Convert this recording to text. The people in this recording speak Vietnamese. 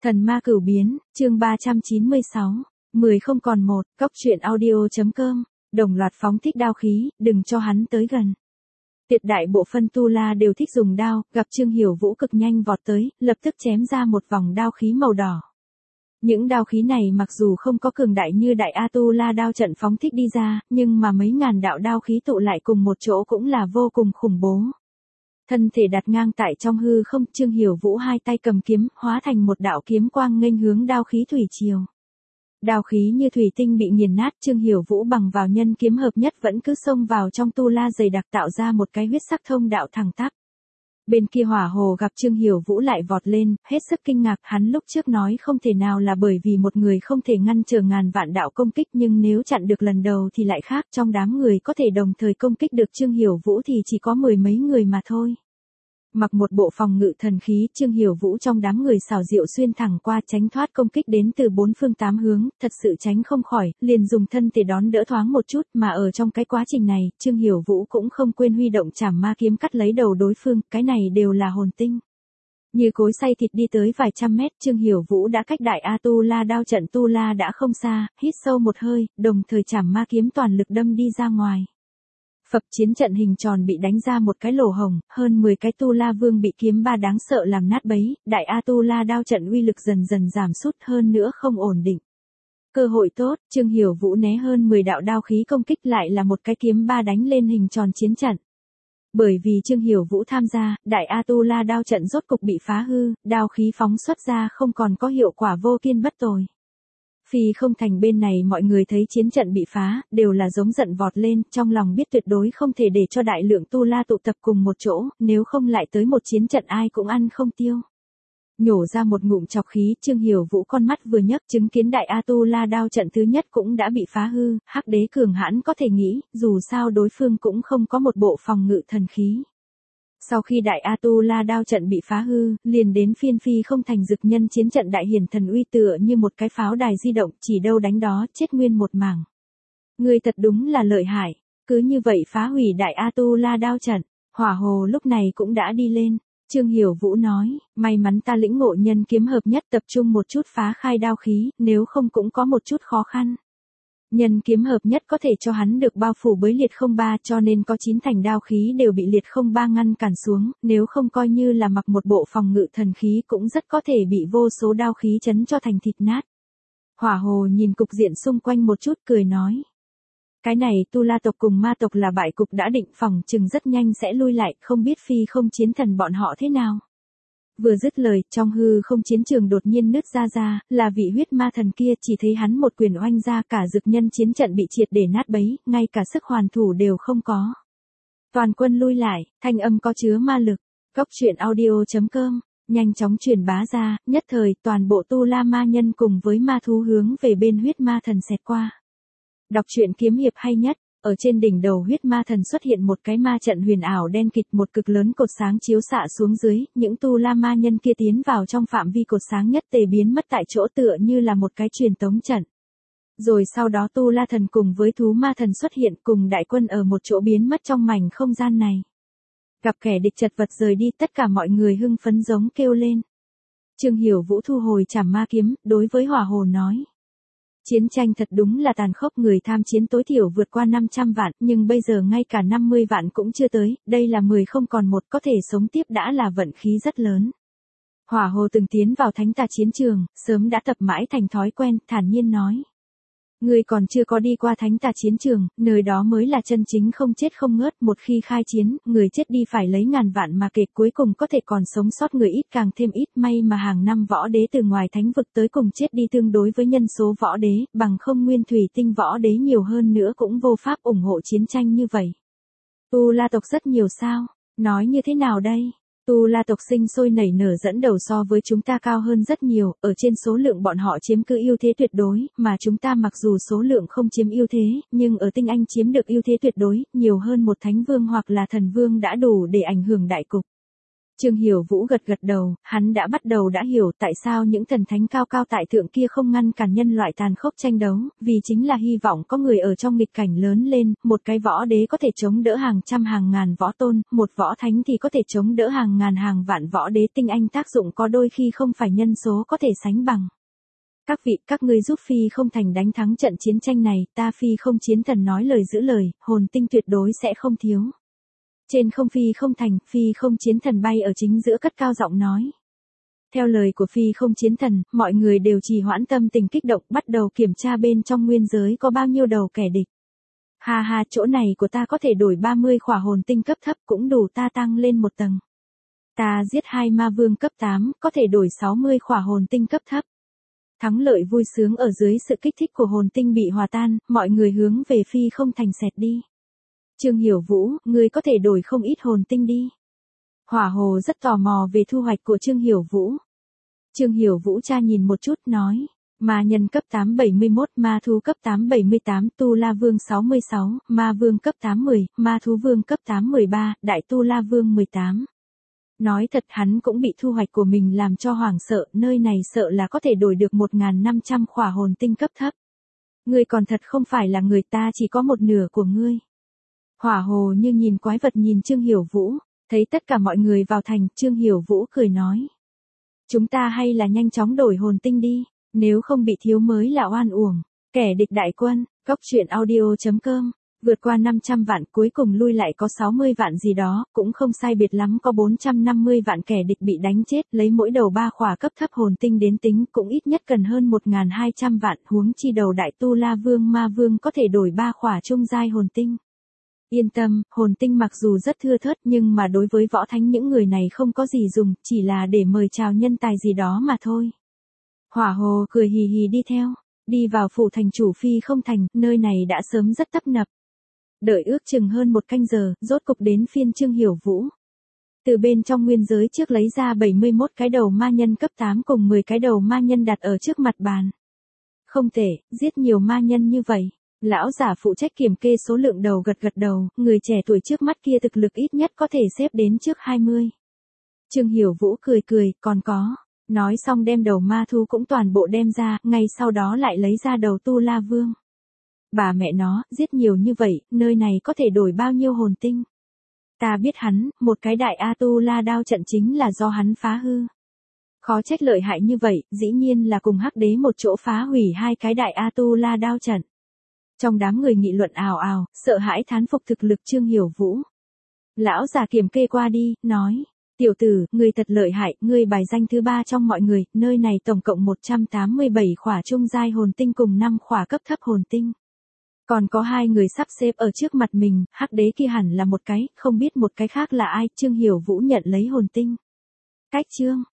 Thần ma cửu biến, chương 396, 10 không còn một, cóc truyện audio.com, đồng loạt phóng thích đao khí, đừng cho hắn tới gần. Tuyệt đại bộ phân tu la đều thích dùng đao, gặp Trương Hiểu Vũ cực nhanh vọt tới, lập tức chém ra một vòng đao khí màu đỏ. Những đao khí này mặc dù không có cường đại như đại A Tu La đao trận phóng thích đi ra, nhưng mà mấy ngàn đạo đao khí tụ lại cùng một chỗ cũng là vô cùng khủng bố. Thân thể đặt ngang tại trong hư không, Trương Hiểu Vũ hai tay cầm kiếm, hóa thành một đạo kiếm quang nghênh hướng đao khí thủy triều. Đao khí như thủy tinh bị nghiền nát, Trương Hiểu Vũ bằng vào nhân kiếm hợp nhất vẫn cứ xông vào trong tu la dày đặc tạo ra một cái huyết sắc thông đạo thẳng tắp. Bên kia Hỏa Hồ gặp Trương Hiểu Vũ lại vọt lên, hết sức kinh ngạc, hắn lúc trước nói không thể nào là bởi vì một người không thể ngăn trở ngàn vạn đạo công kích, nhưng nếu chặn được lần đầu thì lại khác, trong đám người có thể đồng thời công kích được Trương Hiểu Vũ thì chỉ có mười mấy người mà thôi. Mặc một bộ phòng ngự thần khí, Trương Hiểu Vũ trong đám người xảo diệu xuyên thẳng qua, tránh thoát công kích đến từ bốn phương tám hướng, thật sự tránh không khỏi, liền dùng thân thể đón đỡ thoáng một chút, mà ở trong cái quá trình này, Trương Hiểu Vũ cũng không quên huy động trảm ma kiếm cắt lấy đầu đối phương, cái này đều là hồn tinh. Như cối xay thịt đi tới vài trăm mét, Trương Hiểu Vũ đã cách đại A Tu La đao trận Tu La đã không xa, hít sâu một hơi, đồng thời trảm ma kiếm toàn lực đâm đi ra ngoài. Phập, chiến trận hình tròn bị đánh ra một cái lỗ hổng, hơn 10 cái Tu La Vương bị kiếm ba đáng sợ làm nát bấy, đại A Tu La đao trận uy lực dần dần giảm sút, hơn nữa không ổn định. Cơ hội tốt, Trương Hiểu Vũ né hơn 10 đạo đao khí công kích, lại là một cái kiếm ba đánh lên hình tròn chiến trận. Bởi vì Trương Hiểu Vũ tham gia, đại A Tu La đao trận rốt cục bị phá hư, đao khí phóng xuất ra không còn có hiệu quả, vô kiên bất tồi. Phi không thành bên này mọi người thấy chiến trận bị phá, đều là giống giận vọt lên, trong lòng biết tuyệt đối không thể để cho đại lượng Tu La tụ tập cùng một chỗ, nếu không lại tới một chiến trận ai cũng ăn không tiêu. Nhổ ra một ngụm trọc khí, Trương Hiểu Vũ con mắt vừa nhấc, chứng kiến đại A Tu La đao trận thứ nhất cũng đã bị phá hư, Hắc Đế cường hãn có thể nghĩ, dù sao đối phương cũng không có một bộ phòng ngự thần khí. Sau khi đại A Tu La đao trận bị phá hư, liền đến phiên Phi không thành dực nhân chiến trận đại hiển thần uy tựa như một cái pháo đài di động, chỉ đâu đánh đó, chết nguyên một mảng. Người thật đúng là lợi hại, cứ như vậy phá hủy đại A Tu La đao trận. Hỏa Hồ lúc này cũng đã đi lên. Trương Hiểu Vũ nói, may mắn ta lĩnh ngộ nhân kiếm hợp nhất, tập trung một chút phá khai đao khí, nếu không cũng có một chút khó khăn. Nhân kiếm hợp nhất có thể cho hắn được bao phủ bởi liệt không ba, cho nên có 9 thành đao khí đều bị liệt không ba ngăn cản xuống, nếu không coi như là mặc một bộ phòng ngự thần khí cũng rất có thể bị vô số đao khí chấn cho thành thịt nát. Hỏa Hồ nhìn cục diện xung quanh một chút cười nói. Cái này Tu La tộc cùng ma tộc là bại cục đã định, phòng chừng rất nhanh sẽ lui lại, không biết Phi không chiến thần bọn họ thế nào. Vừa dứt lời, trong hư không chiến trường đột nhiên nứt ra, là vị huyết ma thần kia, chỉ thấy hắn một quyền oanh ra, cả dực nhân chiến trận bị triệt để nát bấy, ngay cả sức hoàn thủ đều không có. Toàn quân lui lại, thanh âm có chứa ma lực, cóc truyện audio.com, nhanh chóng truyền bá ra, nhất thời toàn bộ Tu La ma nhân cùng với ma thú hướng về bên huyết ma thần xẹt qua. Đọc truyện kiếm hiệp hay nhất. Ở trên đỉnh đầu huyết ma thần xuất hiện một cái ma trận huyền ảo đen kịt, một cực lớn cột sáng chiếu xạ xuống dưới, những Tu La ma nhân kia tiến vào trong phạm vi cột sáng nhất tề biến mất tại chỗ tựa như là một cái truyền tống trận. Rồi sau đó Tu La thần cùng với thú ma thần xuất hiện cùng đại quân ở một chỗ biến mất trong mảnh không gian này. Gặp kẻ địch chật vật rời đi, tất cả mọi người hưng phấn giống kêu lên. Trương Hiểu Vũ thu hồi trảm ma kiếm, đối với Hỏa Hồ nói. Chiến tranh thật đúng là tàn khốc, người tham chiến tối thiểu vượt qua 500 vạn, nhưng bây giờ ngay cả 50 vạn cũng chưa tới, đây là 10 không còn một, có thể sống tiếp đã là vận khí rất lớn. Hỏa Hồ từng tiến vào thánh tà chiến trường, sớm đã tập mãi thành thói quen, thản nhiên nói. Người còn chưa có đi qua thánh tà chiến trường, nơi đó mới là chân chính không chết không ngớt, một khi khai chiến, người chết đi phải lấy ngàn vạn mà kể, cuối cùng có thể còn sống sót người ít càng thêm ít, may mà hàng năm võ đế từ ngoài thánh vực tới cùng chết đi tương đối với nhân số võ đế, bằng không nguyên thủy tinh võ đế nhiều hơn nữa cũng vô pháp ủng hộ chiến tranh như vậy. Tu La tộc rất nhiều sao? Nói như thế nào đây? Tu La tộc sinh sôi nảy nở dẫn đầu so với chúng ta cao hơn rất nhiều, ở trên số lượng bọn họ chiếm cứ ưu thế tuyệt đối, mà chúng ta mặc dù số lượng không chiếm ưu thế, nhưng ở tinh anh chiếm được ưu thế tuyệt đối, nhiều hơn một thánh vương hoặc là thần vương đã đủ để ảnh hưởng đại cục. Trương Hiểu Vũ gật gật đầu, hắn đã bắt đầu đã hiểu tại sao những thần thánh cao cao tại thượng kia không ngăn cản nhân loại tàn khốc tranh đấu, vì chính là hy vọng có người ở trong nghịch cảnh lớn lên, một cái võ đế có thể chống đỡ hàng trăm hàng ngàn võ tôn, một võ thánh thì có thể chống đỡ hàng ngàn hàng vạn võ đế tinh anh, tác dụng có đôi khi không phải nhân số có thể sánh bằng. Các vị, các ngươi giúp Phi không thành đánh thắng trận chiến tranh này, ta Phi không chiến thần nói lời giữ lời, hồn tinh tuyệt đối sẽ không thiếu. Trên không Phi không thành, Phi không chiến thần bay ở chính giữa cất cao giọng nói. Theo lời của Phi không chiến thần, mọi người đều trì hoãn tâm tình kích động, bắt đầu kiểm tra bên trong nguyên giới có bao nhiêu đầu kẻ địch. Ha ha, chỗ này của ta có thể đổi 30 khỏa hồn tinh cấp thấp, cũng đủ ta tăng lên một tầng. Ta giết 2 ma vương cấp 8, có thể đổi 60 khỏa hồn tinh cấp thấp. Thắng lợi vui sướng ở dưới sự kích thích của hồn tinh bị hòa tan, mọi người hướng về Phi không thành xẹt đi. Trương Hiểu Vũ, ngươi có thể đổi không ít hồn tinh đi. Hỏa Hồ rất tò mò về thu hoạch của Trương Hiểu Vũ. Trương Hiểu Vũ tra nhìn một chút nói, ma nhân cấp 8 71, ma thú cấp 8 78, tu la vương 66, ma vương cấp 8 10, ma thú vương cấp 8 13, đại tu la vương 18. Nói thật hắn cũng bị thu hoạch của mình làm cho hoảng sợ, nơi này sợ là có thể đổi được 1.500 khỏa hồn tinh cấp thấp. Ngươi còn thật không phải là người, ta chỉ có một nửa của ngươi. Hỏa Hồ như nhìn quái vật nhìn Trương Hiểu Vũ, thấy tất cả mọi người vào thành, Trương Hiểu Vũ cười nói. Chúng ta hay là nhanh chóng đổi hồn tinh đi, nếu không bị thiếu mới là oan uổng. Kẻ địch đại quân, Cóc Truyện Audio.com, vượt qua 500 vạn cuối cùng lui lại có 60 vạn gì đó, cũng không sai biệt lắm, có 450 vạn kẻ địch bị đánh chết, lấy mỗi đầu 3 khỏa cấp thấp hồn tinh đến tính cũng ít nhất cần hơn 1.200 vạn, huống chi đầu đại tu la vương ma vương có thể đổi 3 khỏa trung giai hồn tinh. Yên tâm, hồn tinh mặc dù rất thưa thớt nhưng mà đối với võ thánh những người này không có gì dùng, chỉ là để mời chào nhân tài gì đó mà thôi. Hỏa Hồ cười hì hì đi theo, đi vào phủ thành chủ Phi không thành, nơi này đã sớm rất tấp nập. Đợi ước chừng hơn 1 canh giờ, rốt cục đến phiên Trương Hiểu Vũ. Từ bên trong nguyên giới trước lấy ra 71 cái đầu ma nhân cấp 8 cùng 10 cái đầu ma nhân đặt ở trước mặt bàn. Không thể, giết nhiều ma nhân như vậy. Lão giả phụ trách kiểm kê số lượng đầu gật gật đầu, người trẻ tuổi trước mắt kia thực lực ít nhất có thể xếp đến trước 20. Trương Hiểu Vũ cười cười, còn có. Nói xong đem đầu ma thú cũng toàn bộ đem ra, ngay sau đó lại lấy ra đầu tu la vương. Bà mẹ nó, giết nhiều như vậy, nơi này có thể đổi bao nhiêu hồn tinh. Ta biết hắn, một cái đại A-tu-la đao trận chính là do hắn phá hư. Khó trách lợi hại như vậy, dĩ nhiên là cùng Hắc Đế một chỗ phá hủy 2 cái đại A-tu-la đao trận. Trong đám người nghị luận ào ào, sợ hãi thán phục thực lực Trương Hiểu Vũ. Lão già kiểm kê qua đi, nói, tiểu tử, ngươi thật lợi hại, ngươi bài danh thứ 3 trong mọi người, nơi này tổng cộng 187 khỏa trung giai hồn tinh cùng 5 khỏa cấp thấp hồn tinh. Còn có 2 người sắp xếp ở trước mặt mình, Hắc Đế kia hẳn là một cái, không biết một cái khác là ai, Trương Hiểu Vũ nhận lấy hồn tinh. Cách chương.